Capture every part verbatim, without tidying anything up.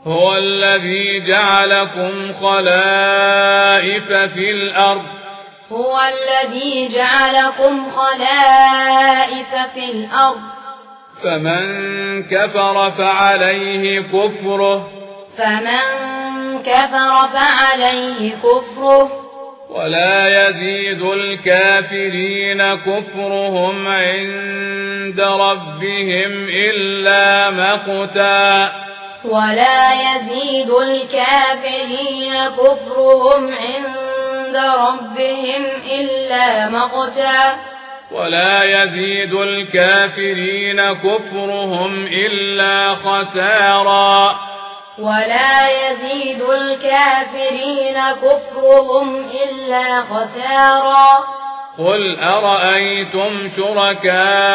هو الذي جعلكم خلائف في الأرض هو الذي جعلكم خلائف في الأرض فمن كفر فعليه كفره فمن كفر فعليه كفره ولا يزيد الكافرين كفرهم عند ربهم إلا مقتا ولا يزيد الكافرين كفرهم عند ربهم إلا مقتا ولا يزيد الكافرين كفرهم إلا خسارا ولا يزيد الكافرين كفرهم إلا خسارا قل أرأيتم شركاءكم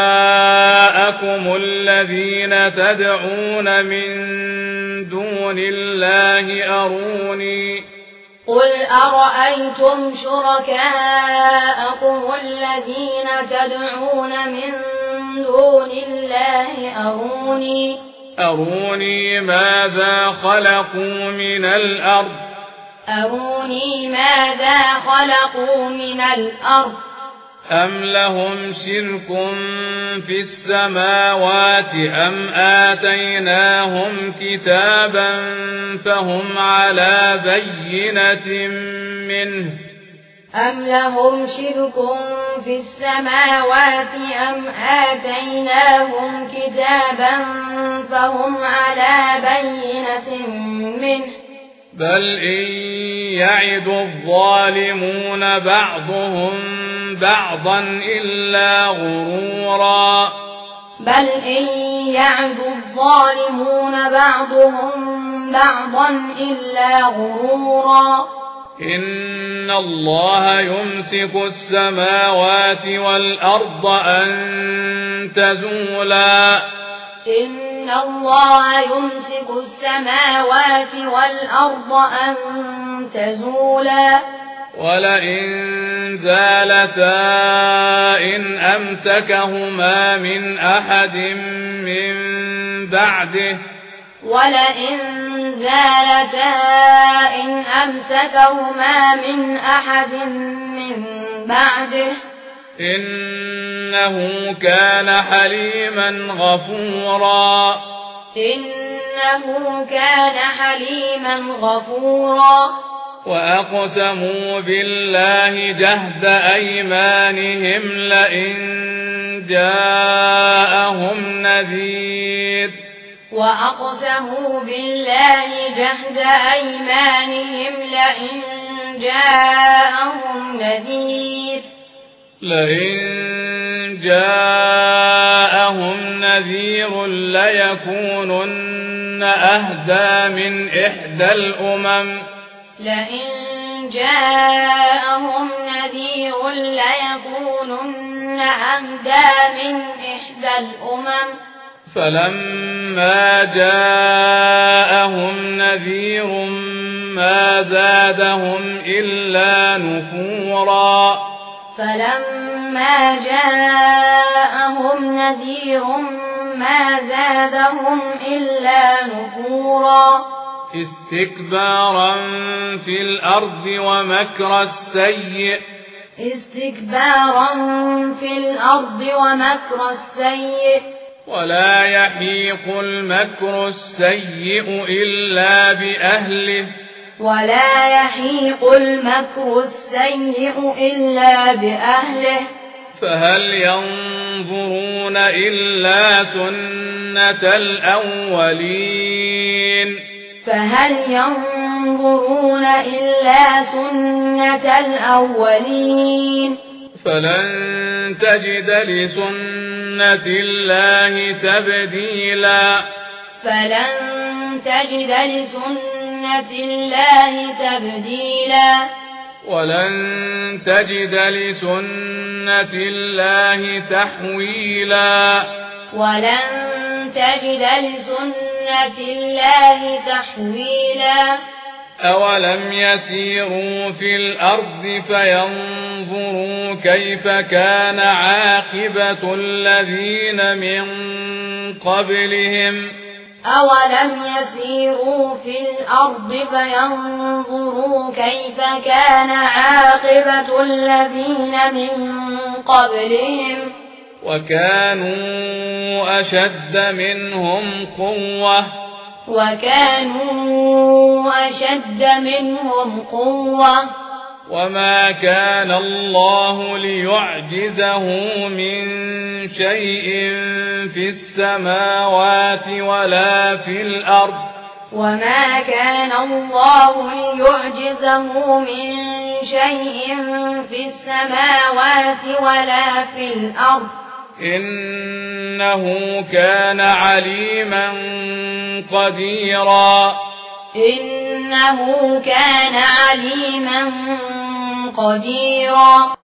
الذين تدعون من دون الله أروني قل أرأيتم شركاءكم الذين تدعون من دون الله أروني أروني ماذا خلقوا من الأرض أروني ماذا خلقوا من الأرض أم لهم شرك في السماوات أم آتيناهم كتابا فهم على بينة منه أم لهم شرك في السماوات أم آتيناهم كتابا فهم على بينة منه بل إن يعد الظالمون بعضهم بعضا إلا غرورا بل إن يعد الظالمون بعضهم بعضا إلا غرورا إن الله يمسك السماوات والأرض أن تزولا إن الله يمسك السماوات والأرض أن تزولا ولئن زالتا إن أمسكهما من أحد من بعده ولئن زالتا إن أمسكهما من أحد من بعده إنه كان حليما غفورا إنه كان حليما غفورا وأقسموا بالله جهد أيمانهم لئن جاءهم نذير وأقسموا بالله جهد أيمانهم لئن جاءهم نذير لئن جاءهم نذير ليكونن أهدى من إحدى الأمم لئن جاءهم نذير ليكونن أهدى من إحدى الأمم فلما جاءهم نذير ما زادهم إلا نفورا فلما جاءهم نذير ما زادهم إلا نفورا استكبارا في الأرض ومكر السيء استكبارا في الأرض ومكر السيء ولا يحيق المكر السيء إلا بأهله ولا يحيق المكر السيء إلا بأهله فهل ينظرون إلا سنة الأولين فهل ينظرون إلا سنة الأولين فلن تجد لسنة الله تبديلا فلن تجد لسنة الله تبديلا ولن تجد لسنة الله تحويلا ولن تجد لسنة الله تحويلا أولم يسيروا في الأرض فينظروا كيف كان عاقبة الذين من قبلهم أولم يسيروا في الأرض فينظروا كيف كان عاقبة الذين من قبلهم وكانوا أشد منهم قوة وكانوا أشد منهم قوة وما كان الله ليعجزه من شيء في السماوات ولا في الأرض وما كان الله ليعجزه من شيء في السماوات ولا في الأرض إنه كان عليما قديرا إنه كان عليما قديرا